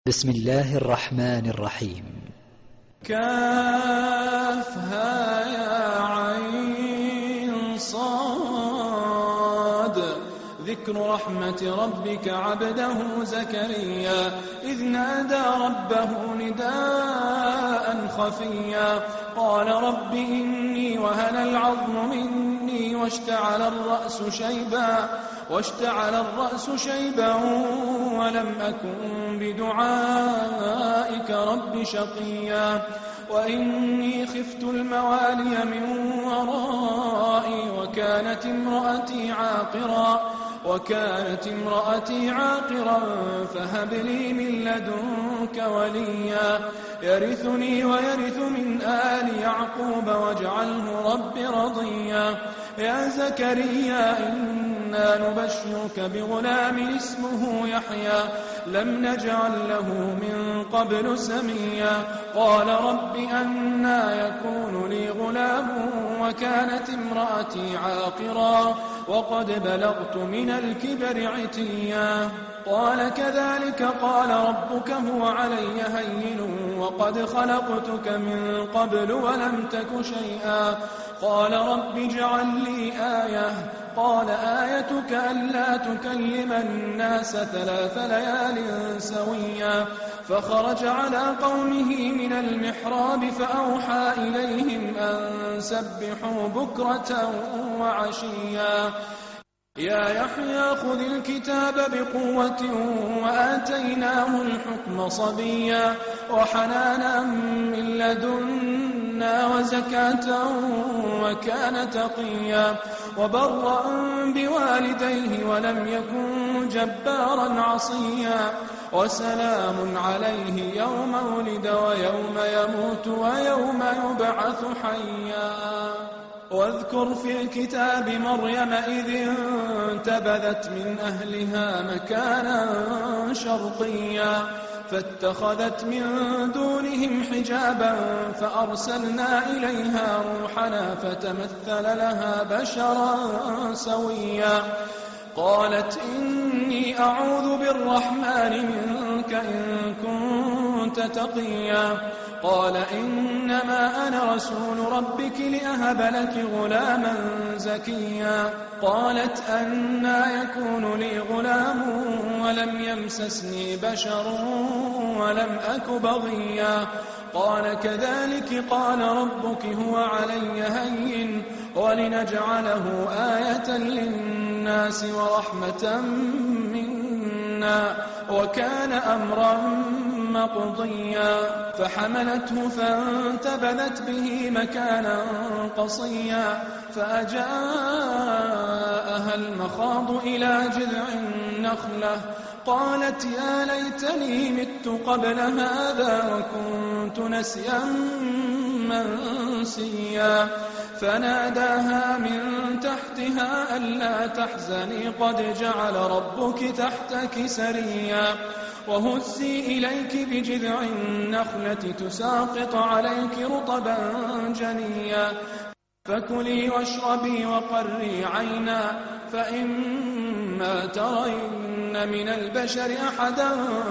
بسم الله الرحمن الرحيم. كافها يا عين صاد. ذكر رحمة ربك عبده زكريا إذ نادى ربه نداء خفيا قال رب إني وهن العظم مني واشتعل الرأس شيبا ولم أكن بدعائك رب شقيا وإني خفت الموالي من ورائي وكانت امرأتي عاقرا فهب لي من لدنك وليا يرثني ويرث من آل يعقوب واجعله رب رضيا يا زكريا إنا نبشرك بغلام اسمه يحيى لم نجعل له من قبل سميا قال رب أنى يكون لي غلام وكانت امرأتي عاقرا وقد بلغت من الكبر عتيا قال كذلك قال ربك هو علي هين وقد خلقتك من قبل ولم تك شيئا قال رب اجعل لي آية قال آيتك ألا تكلم الناس 3 ليال سويا فخرج على قومه من المحراب فأوحى إليهم أن سبحوا بكرة وعشيا يا يحيى خذ الكتاب بقوة وآتيناه الحكم صبيا وحنانا من لدنا وزكاة وكان تقيا وبرا بوالديه ولم يكن جبارا عصيا وسلام عليه يوم ولد ويوم يموت ويوم يبعث حيا واذكر في الكتاب مريم إذ انتبذت من أهلها مكانا شرقيا فاتخذت من دونهم حجابا فأرسلنا إليها روحنا فتمثل لها بشرا سويا قالت إني أعوذ بالرحمن منك إن كنت تقيا قال إنما أنا رسول ربك لأهب لك غلاما زكيا قالت أنى يكون لي غلام ولم يمسسني بشر ولم أك بغيا قال كذلك قال ربك هو علي هين ولنجعله آية للناس ورحمة منا وكان أمرا مقضيا فحملته فانتبذت به مكانا قصيا فأجاءها المخاض إلى جذع النخلة قالت يا ليتني مت قبل هذا وكنت نسيا منسيا فناداها من تحتها ألا تحزني قد جعل ربك تحتك سريا وهزي إليك بجذع النخلة تساقط عليك رطبا جنيا فكلي واشربي وقري عينا فإما ترين من البشر أحدا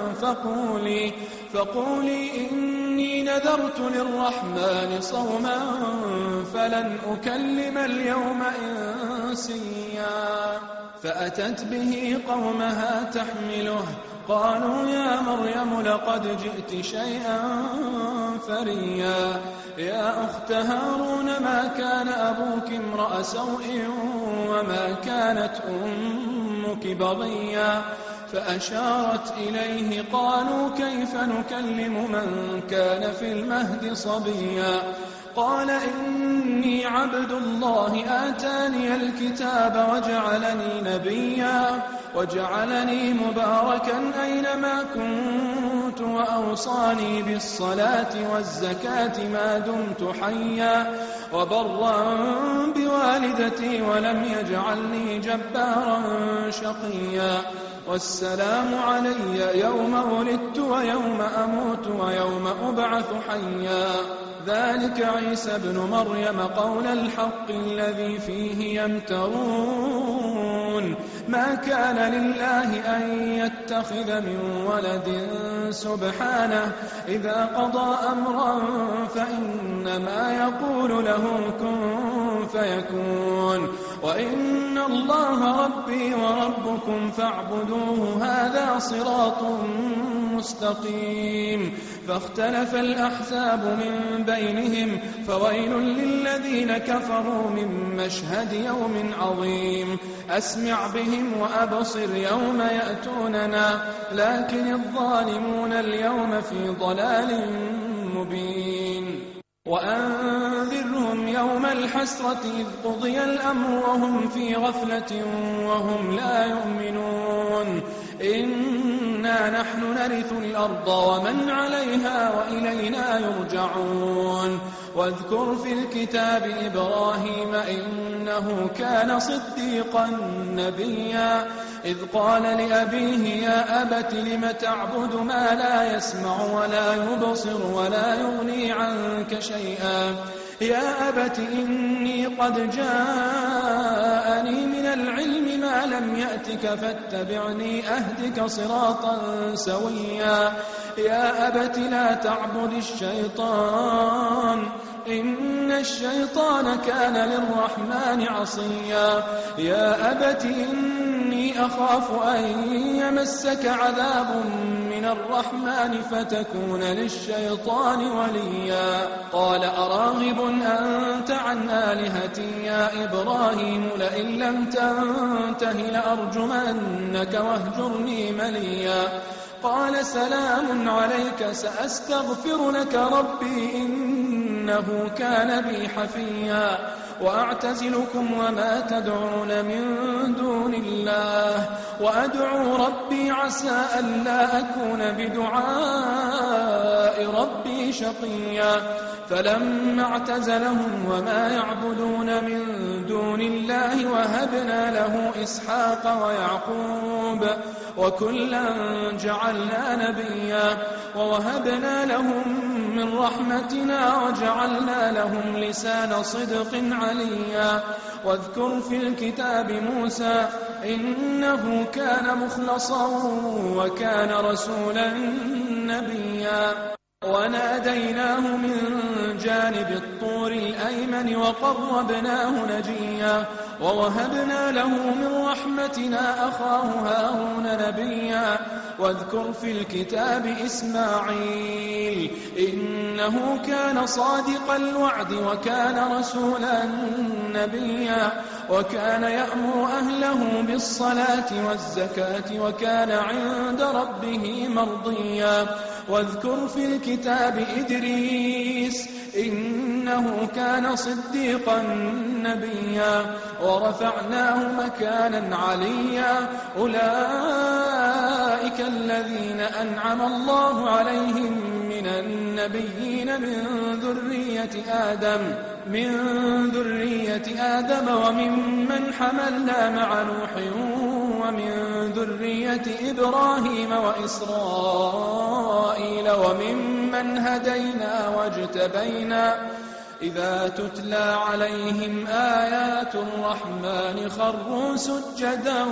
فقولي إني نذرت للرحمن صوما فلن أكلم اليوم إنسيا فأتت به قومها تحمله قالوا يا مريم لقد جئت شيئا فريا يا أخت هارون ما كان أبوك امرأ سوء وما كانت أمك بغيا فأشارت إليه قالوا كيف نكلم من كان في المهد صبيا قال إني عبد الله آتاني الكتاب وجعلني نبيا وجعلني مباركا أينما كنت وأوصاني بالصلاة والزكاة ما دمت حيا وبرا بوالدتي ولم يجعلني جبارا شقيا والسلام علي يوم ولدت ويوم أموت ويوم أبعث حيا ذلك عيسى ابن مريم قول الحق الذي فيه يمترون ما كان لله أن يتخذ من ولد سبحانه إذا قضى أمرا فإنما يقول له كن فيكون وإن الله ربي وربكم فاعبدوه هذا صراط مستقيم فاختلف الأحزاب من بينهم فويل للذين كفروا من مشهد يوم عظيم أسمع بهم وأبصر يوم يأتوننا لكن الظالمون اليوم في ضلال مبين وأنذرهم يوم الحسرة إذ قضي الأمر وهم في غفلة وهم لا يؤمنون إنا نحن نرث الأرض ومن عليها وإلينا يرجعون واذكر في الكتاب إبراهيم إنه كان صديقا نبيا إذ قال لأبيه يا أبت لم تعبد ما لا يسمع ولا يبصر ولا يغني عنك شيئا يا أبت إني قد جاءني من العلم ما لم يأتك فاتبعني أهدك صراطا سويا يا أبت لا تعبد الشيطان إن الشيطان كان للرحمن عصيا يا أبت إني أخاف أن يمسك عذاب من الرحمن فتكون للشيطان وليا قال أراغب أنت عن آلهتي يا إبراهيم لئن لم تنته لأرجمنك واهجرني مليا قال سلام عليك سأستغفر لك ربي إنه كان بي حفيا وأعتزلكم وما تدعون من دون الله وأدعو ربي عسى ألا أكون بدعاء ربي شقيا فلما اعتزلهم وما يعبدون من دون الله وهبنا له إسحاق ويعقوب وكلا جعلنا نبيا ووهبنا لهم من رحمتنا وجعلنا لهم لسان صدق عليا واذكر في الكتاب موسى إنه كان مخلصا وكان رسولا نبيا وناديناه من جانب الطور الأيمن وقربناه نجيا ووهبنا له من رحمتنا أخاه هارون نبيا واذكر في الكتاب إسماعيل إنه كان صادق الوعد وكان رسولا نبيا وكان يأمر أهله بالصلاة والزكاة وكان عند ربه مرضيا واذكر في الكتاب إدريس إنه كان صديقا نبيا ورفعناه مكانا عليا أولئك الذين أنعم الله عليهم من النبيين من ذرية آدم وممن حملنا مع نوح ومن ذرية إبراهيم وإسرائيل وممن هدينا واجتبينا إذا تتلى عليهم آيات الرحمن خروا سجدا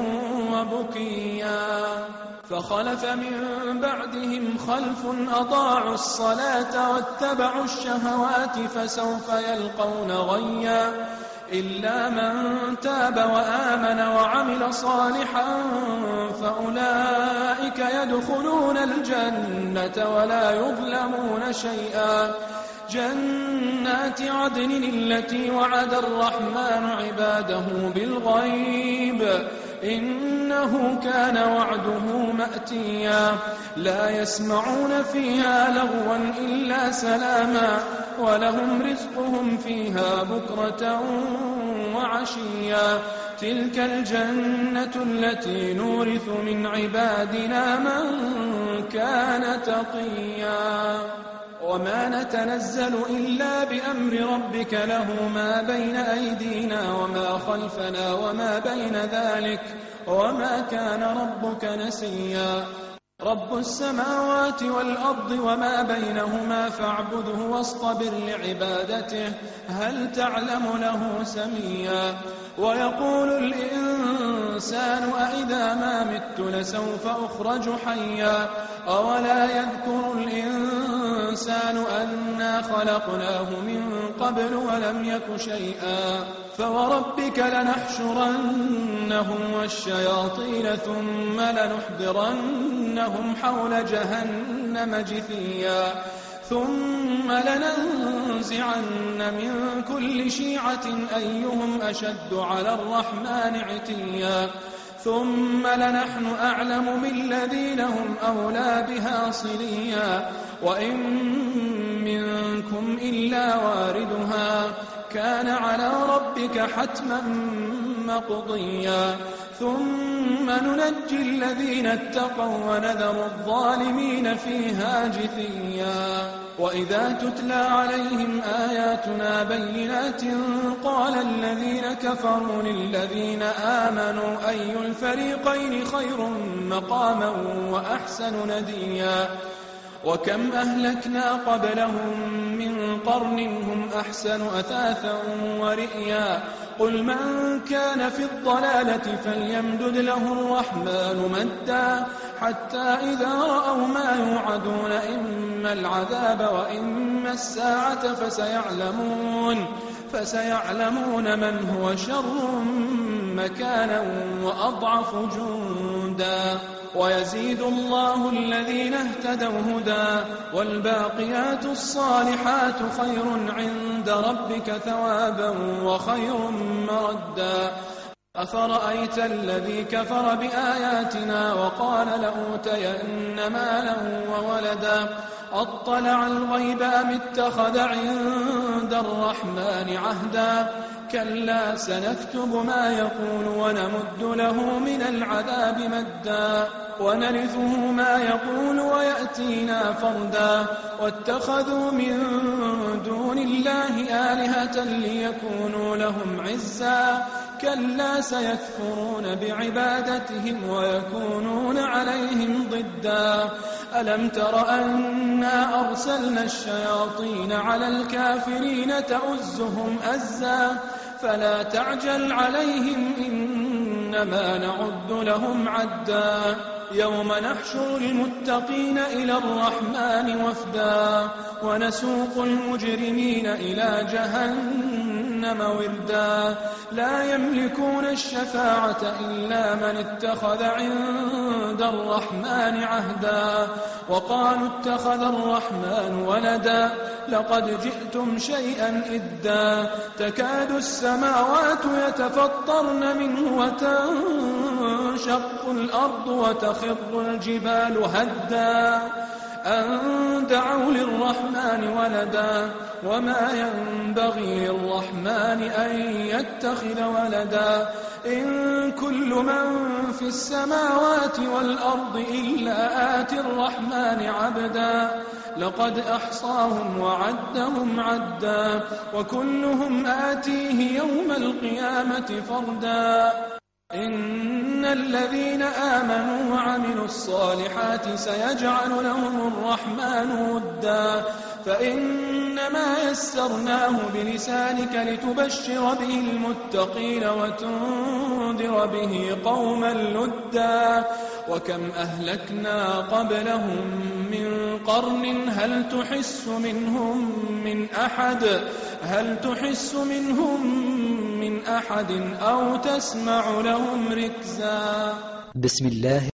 وبكيا فخلف من بعدهم خلف أضاعوا الصلاة واتبعوا الشهوات فسوف يلقون غيا إلا من تاب وآمن وعمل صالحا فأولئك يدخلون الجنة ولا يظلمون شيئا جنات عدن التي وعد الرحمن عباده بالغيب إنه كان وعده مأتيا لا يسمعون فيها لغوا إلا سلاما ولهم رزقهم فيها بكرة وعشيا تلك الجنة التي نورث من عبادنا من كان تقيا وما نتنزل إلا بأمر ربك له ما بين أيدينا وما خلفنا وما بين ذلك وما كان ربك نسيا رب السماوات والأرض وما بينهما فاعبده واصطبر لعبادته هل تعلم له سميا ويقول الإنسان أإذا ما مت لسوف أخرج حيا أولا يذكر الإنسان أنا خلقناه من قبل ولم يك شيئا فوربك لنحشرنهم والشياطين ثم لنحضرنهم حول جهنم جثيا ثم لننزعن من كل شيعة أيهم أشد على الرحمن عتيا ثم لنحن أعلم بالذين هم أولى بها صليا وإن منكم إلا واردها كان على ربك حتما مقضيا ثم ننجي الذين اتقوا ونذر الظالمين فيها جثيا وإذا تتلى عليهم آياتنا بينات قال الذين كفروا للذين آمنوا أي الفريقين خير مقاما وأحسن نديا وكم أهلكنا قبلهم من قرن هم أحسن أثاثا ورئيا قل من كان في الضلالة فليمدد له الرحمن مدا حتى إذا رأوا ما يوعدون إما العذاب وإما الساعة فسيعلمون من هو شر مكانا وأضعف جندا ويزيد الله الذين اهتدوا هدى والباقيات الصالحات خير عند ربك ثوابا وخير مردا أفرأيت الذي كفر بآياتنا وقال لأوتين مالا وولدا أطلع الغيب أم اتخذ عند الرحمن عهدا كلا سنكتب ما يقول ونمد له من العذاب مدا ونرثه ما يقول ويأتينا فردا واتخذوا من دون الله آلهة ليكونوا لهم عزا كلا سيكفرون بعبادتهم ويكونون عليهم ضدا ألم تر أنا أرسلنا الشياطين على الكافرين تؤزهم أزا فلا تعجل عليهم إنما نعد لهم عدا يوم نحشر المتقين إلى الرحمن وفدا ونسوق المجرمين إلى جهنم وردا لا يملكون الشفاعة إلا من اتخذ عند الرحمن عهدا وقالوا اتخذ الرحمن ولدا لقد جئتم شيئا إدا تكاد السماوات يتفطرن منه وتنشق الأرض وتخر الجبال هدا أن دعوا للرحمن ولدا وما ينبغي للرحمن أن يتخذ ولدا إن كل من في السماوات والأرض إلا آتي الرحمن عبدا لقد أحصاهم وعدهم عدا وكلهم آتيه يوم القيامة فردا إن الذين آمنوا وعملوا الصالحات سيجعل لهم الرحمن ودا فإنما يسرناه بلسانك لتبشر به المتقين وتنذر به قوما لدا وكم أهلكنا قبلهم من قرن هل تحس منهم من أحد أو تسمع لهم ركزا بسم الله